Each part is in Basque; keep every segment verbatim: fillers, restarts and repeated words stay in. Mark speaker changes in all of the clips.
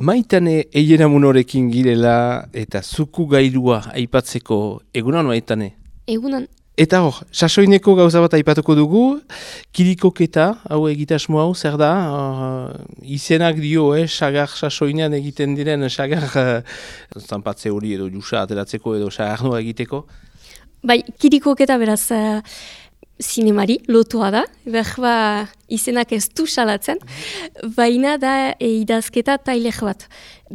Speaker 1: Maitane eiena munorekin girela eta zuku gailua aipatzeko egunan Maitane?
Speaker 2: Egunan.
Speaker 1: Eta hor, sasoineko gauza bat aipatuko dugu, kirikoketa, hau egitasmo hau, zer da? Uh, izenak dio, eh, sagar sasoinean egiten diren, sagar uh, zanpatze hori edo jusa ateratzeko edo sagar noa egiteko?
Speaker 2: Bai, kirikoketa beraz uh, zinemari lotua da, behar izenak ez du salatzen, baina da e, idazketa tailek bat.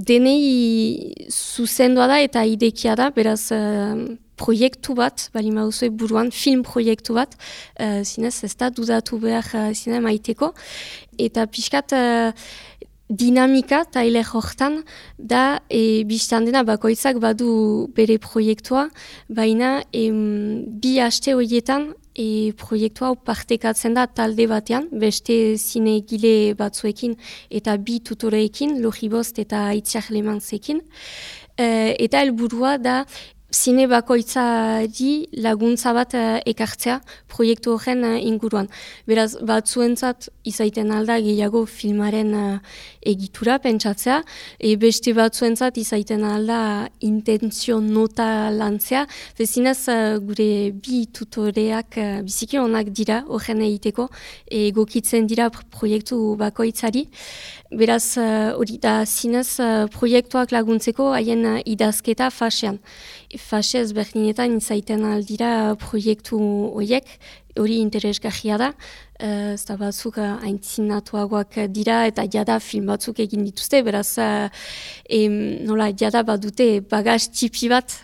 Speaker 2: Denei zuzendua da eta idekia da, beraz uh, proiektu bat, bali mauzue buruan, film proiektu bat, uh, zinez ez da dudatu behar uh, zine maiteko, eta pixkat uh, dinamika tailek hortan da e, biztan dena bakoitzak badu bere proiektua, baina em, bi haste horietan E, proiektu hau partekatzen da talde batean, beste zinegile batzuekin eta bi tutoreekin, Logibost eta Itziar Lemantzekin. E, eta helburua da zine bakoitzari laguntza bat uh, ekartzea proiektu horren uh, inguruan. Beraz, batzuentzat izaiten alda gehiago filmaren uh, egitura pentsatzea, e beste batzuentzat izaiten alda intentzio nota lantzea. Bezinez, uh, gure bi tutoreak uh, biziki onak dira horren egiteko, egokitzen dira proiektu bakoitzari. Beraz, hori uh, da zinez uh, proiektuak laguntzeko haien uh, idazketa fasean. Fase ezberdinetan izaiten aldira proiektu horiek, hori interesgarria da, uh, ez da batzuk uh, aintzinatuagoak dira eta jada film batzuk egin dituzte, beraz, uh, em, nola, jada badute bagaz txipi bat,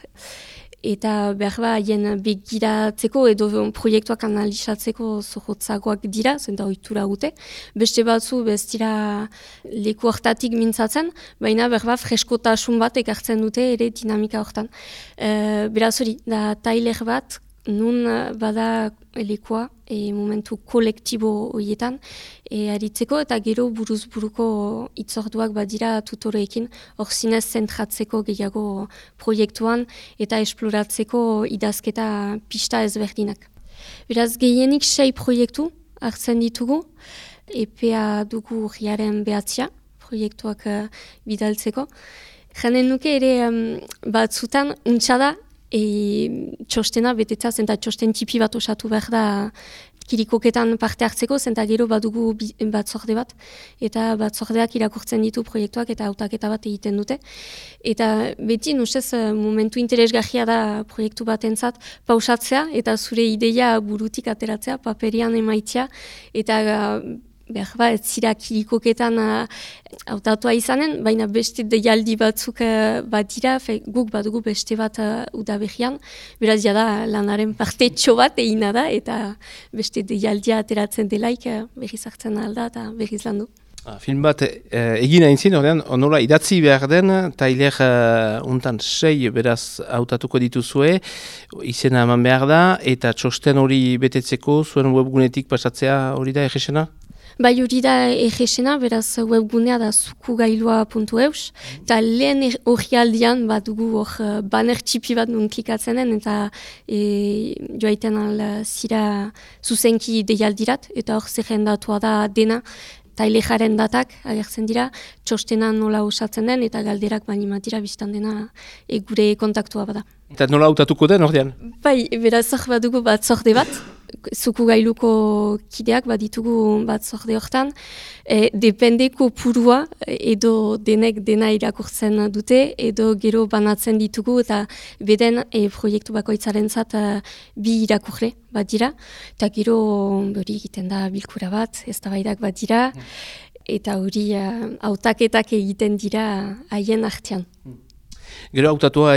Speaker 2: eta behar ba haien begiratzeko edo proiektuak analizatzeko zorrotzagoak dira, zenta ohitura gute. Beste batzu bez dira leku hortatik mintzatzen, baina behar ba freskotasun bat ekartzen dute ere dinamika hortan. E, beraz hori, da tailer bat, nun bada lekua e, momentu kolektibo horietan e, aritzeko eta gero buruz buruko itzorduak badira tutoreekin hor zinez zentratzeko gehiago proiektuan eta esploratzeko idazketa pista ezberdinak. Beraz gehienik sei proiektu hartzen ditugu, epea dugu urriaren behatzia proiektuak uh, bidaltzeko. Janen nuke ere um, batzutan untsa da E, txostena betetza, zenta txosten tipi bat osatu behar da kirikoketan parte hartzeko, zenta gero badugu batzorde bat, eta batzordeak irakurtzen ditu proiektuak eta hautaketa bat egiten dute. Eta beti, nustez, momentu interesgarria da proiektu batentzat pausatzea, eta zure ideia burutik ateratzea, paperian emaitzea, eta behar ba, ez zira kirikoketan hautatua uh, izanen, baina beste deialdi batzuk uh, bat dira, fe, guk badugu beste bat uh, udaberrian, beraz jada lanaren parte txo bat egina da, eta beste deialdia ateratzen delaik uh, berriz hartzen alda eta berriz landu.
Speaker 1: Ah, film bat eh, egin aintzin, ordean, nola idatzi behar den, tailer uh, untan sei beraz hautatuko dituzue, izena eman behar da, eta txosten hori betetzeko, zuen webgunetik pasatzea hori da egesena?
Speaker 2: Bai hori da egesena, beraz webgunea da zukugailua puntu eus, eta lehen hori aldian bat dugu hor baner txipi bat nun klikatzen den, eta e, joaiten al zira zuzenki deialdirat, eta hor zerrendatua da dena, tailejaren datak agertzen dira, txostena nola osatzen den, eta galderak baina matira biztan dena e, gure kontaktua bada.
Speaker 1: Eta nola hautatuko den ordean?
Speaker 2: Bai, beraz hor bat dugu bat zorde bat, zukugailuko kideak baditugu bat zorde hortan, e, dependeko purua edo denek dena irakurtzen dute, edo gero banatzen ditugu eta beden e, proiektu bakoitzaren zat e, bi irakurre bat dira, eta gero hori egiten da bilkura bat, eztabaidak bat dira, eta hori hautaketak e, egiten dira haien artean.
Speaker 1: Gero hautatua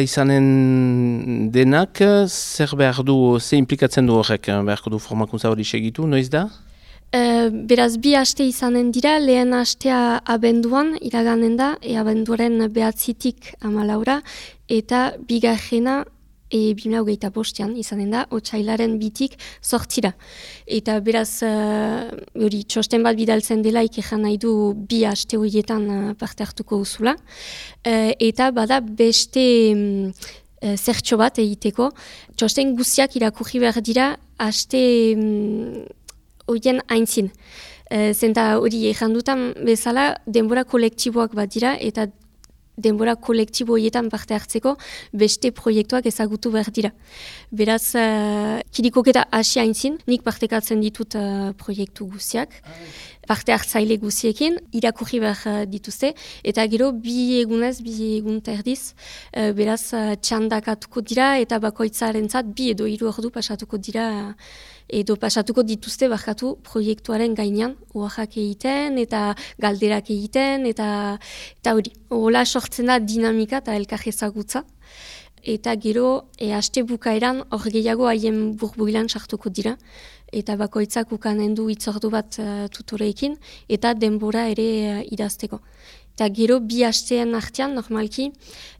Speaker 1: izanen denak, zer behar du, ze implikatzen du horrek, beharko du formakuntza hori segitu, noiz da?
Speaker 2: E, beraz, bi haste izanen dira, lehen hastea abenduan iraganen da, e abenduaren behatzitik amalaura, eta bigarrena e, bimila hogeita bostean izanen da, otsailaren bitik sortzira. Eta beraz, hori uh, txosten bat bidaltzen dela ikejan nahi du bi haste horietan uh, parte hartuko uzula. Uh, eta bada beste um, uh, zertxo bat egiteko. Txosten guztiak irakurri behar dira haste um, horien aintzin. E, zenta hori ejandutan bezala denbora kolektiboak bat dira eta denbora kolektibo horietan parte hartzeko beste proiektuak ezagutu behar dira. Beraz, uh, kirikoketa hasi haintzin, nik partekatzen ditut uh, proiektu guziak, parte hartzaile guziekin, irakurri behar dituzte, eta gero bi egunez, bi egun terdiz, uh, beraz uh, txandakatuko dira eta bakoitzarentzat bi edo hiru ordu pasatuko dira edo pasatuko dituzte barkatu proiektuaren gainean, oaxak egiten eta galderak egiten eta eta hori. Hola sortzen da dinamika eta elkar ezagutza. Eta gero, e, aste bukaeran hor gehiago haien burbuilan sartuko dira. Eta bakoitzak ukanen du hitzordu bat uh, tutoreekin eta denbora ere uh, idazteko. Eta gero bi asteen artean, normalki,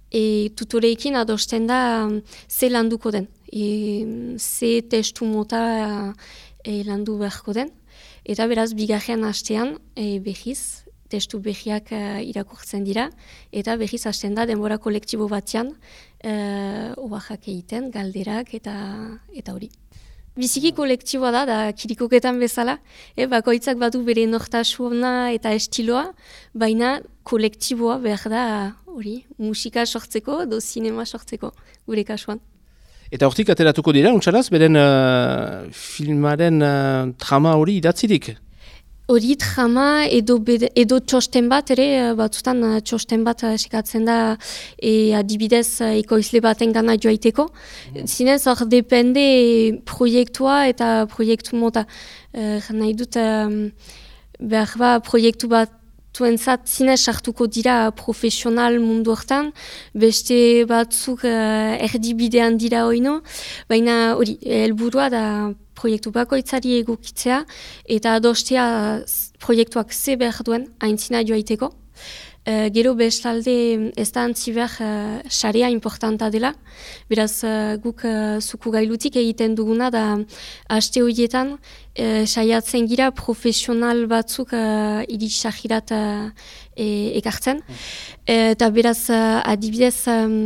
Speaker 2: e, tutoreekin adosten da um, ze landuko den. E, ze testu mota e, landu beharko den. Eta beraz, bigarren astean e, behiz, testu behiak uh, irakurtzen dira, eta behiz hasten da denbora kolektibo batean uh, oaxak egiten, galderak eta eta hori. Biziki kolektiboa da, da kirikoketan bezala, e, bakoitzak badu bere nortasuna eta estiloa, baina kolektiboa behar da hori, musika sortzeko edo sinema sortzeko, gure kasuan.
Speaker 1: Eta hortik ateratuko dira, untxalaz, beren uh, filmaren uh, trama hori idatzirik?
Speaker 2: Hori trama edo, bede, edo txosten bat, ere batzutan txosten bat sekatzen da e, adibidez ekoizle baten gana joaiteko. Mm. Zinez hor depende proiektua eta proiektu mota. E, nahi dut um, behar ba proiektu bat zuentzat zinez sartuko dira profesional mundu hortan, beste batzuk uh, erdibidean dira oino, baina hori, helburua da proiektu bakoitzari egokitzea eta adostea proiektuak ze behar duen aintzina joaiteko. Uh, gero bestalde ez da antzi behar uh, sarea importanta dela, beraz uh, guk uh, zuku gailutik egiten duguna da aste horietan uh, saiatzen gira profesional batzuk uh, irisajirat uh, e, ekartzen. Mm. Uh, eta beraz uh, adibidez um,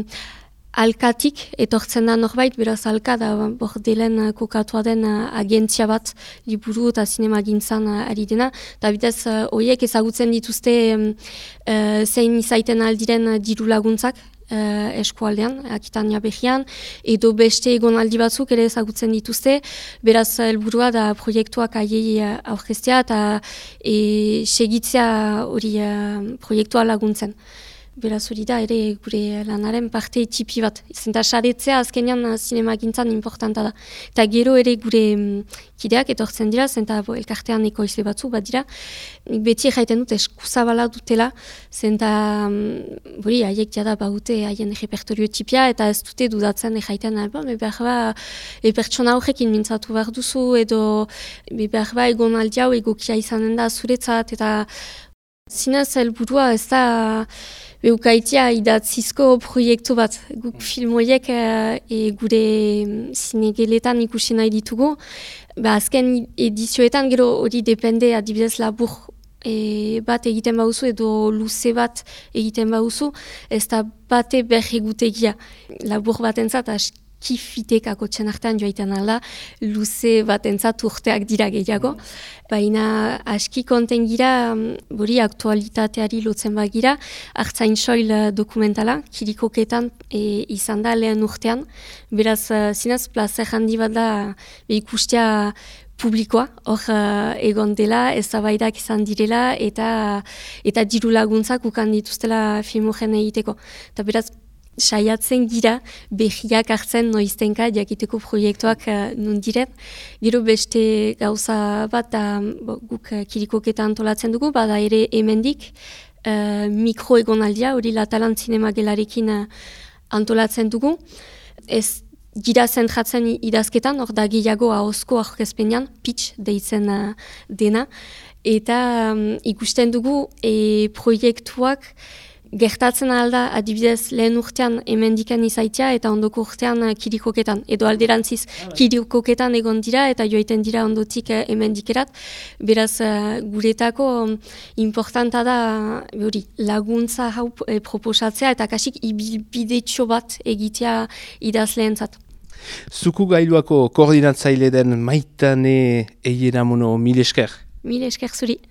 Speaker 2: alkatik etortzen da norbait, beraz alka da bordelen kokatua den agentzia bat liburu eta sinema gintzan ari dena. Eta bitez, horiek ezagutzen dituzte uh, zein izaiten aldiren diru laguntzak uh, eskualdean, Akitania behian, edo beste egonaldi batzuk ere ezagutzen dituzte. Beraz, helburua da proiektuak aiei aurkeztea eta e, segitzea hori uh, proiektua laguntzen. Beraz hori da ere gure lanaren parte tipi bat. Zenta saretzea azkenean sinema gintzan importanta da. Eta gero ere gure kideak etortzen dira, zenta elkartean ekoizle batzu bat dira. Beti jaiten dut eskuzabala dutela, zenta hori haiek jada baute haien repertorio tipia eta ez dute dudatzen jaiten alba, behar ba e, pertsona horrekin mintzatu behar duzu edo behar ba egon aldi hau egokia izanen da zuretzat eta zinez helburua ez da beukaitia idatzizko proiektu bat. Guk filmoiek e, gure zinegeletan ikusi nahi ditugu. Ba, azken edizioetan gero hori depende adibidez labur e, bat egiten bauzu edo luze bat egiten bauzu. Ez da bate berregutegia. Labur batentzat kifitekako txenartean joaiten ala, luze batentzat urteak dira gehiago. Baina aski konten gira, bori aktualitateari lotzen bagira, Artzain soil dokumentala, kirikoketan e, izan da lehen urtean. Beraz, zinez, plazer handi bat da ikustea publikoa, hor uh, egon dela, eztabaidak izan direla, eta eta diru laguntzak ukan dituztela filmogen egiteko. Eta beraz, saiatzen gira behiak hartzen noiztenka jakiteko proiektuak uh, nun diren. Gero beste gauza bat da bo, guk uh, kirikoketan antolatzen dugu, bada ere hemendik uh, mikro egonaldia, hori Latalan zinema gelarekin uh, antolatzen dugu. Ez gira zentratzen idazketan, hor da gehiago ahozko aurkezpenean, pitch deitzen uh, dena. Eta um, ikusten dugu e, proiektuak gertatzen alda adibidez lehen urtean hemendikan izaitia eta ondoko urtean kirikoketan. Edo alderantziz kirikoketan egon dira eta joaiten dira ondotik hemendikerat. Beraz guretako importanta da hori, laguntza hau e, proposatzea eta kasik ibilbidetxo bat egitea idazleentzat.
Speaker 1: Zuku gailuako koordinatzaile den Maitane Eieramono, mil esker.
Speaker 2: Mil esker zuri.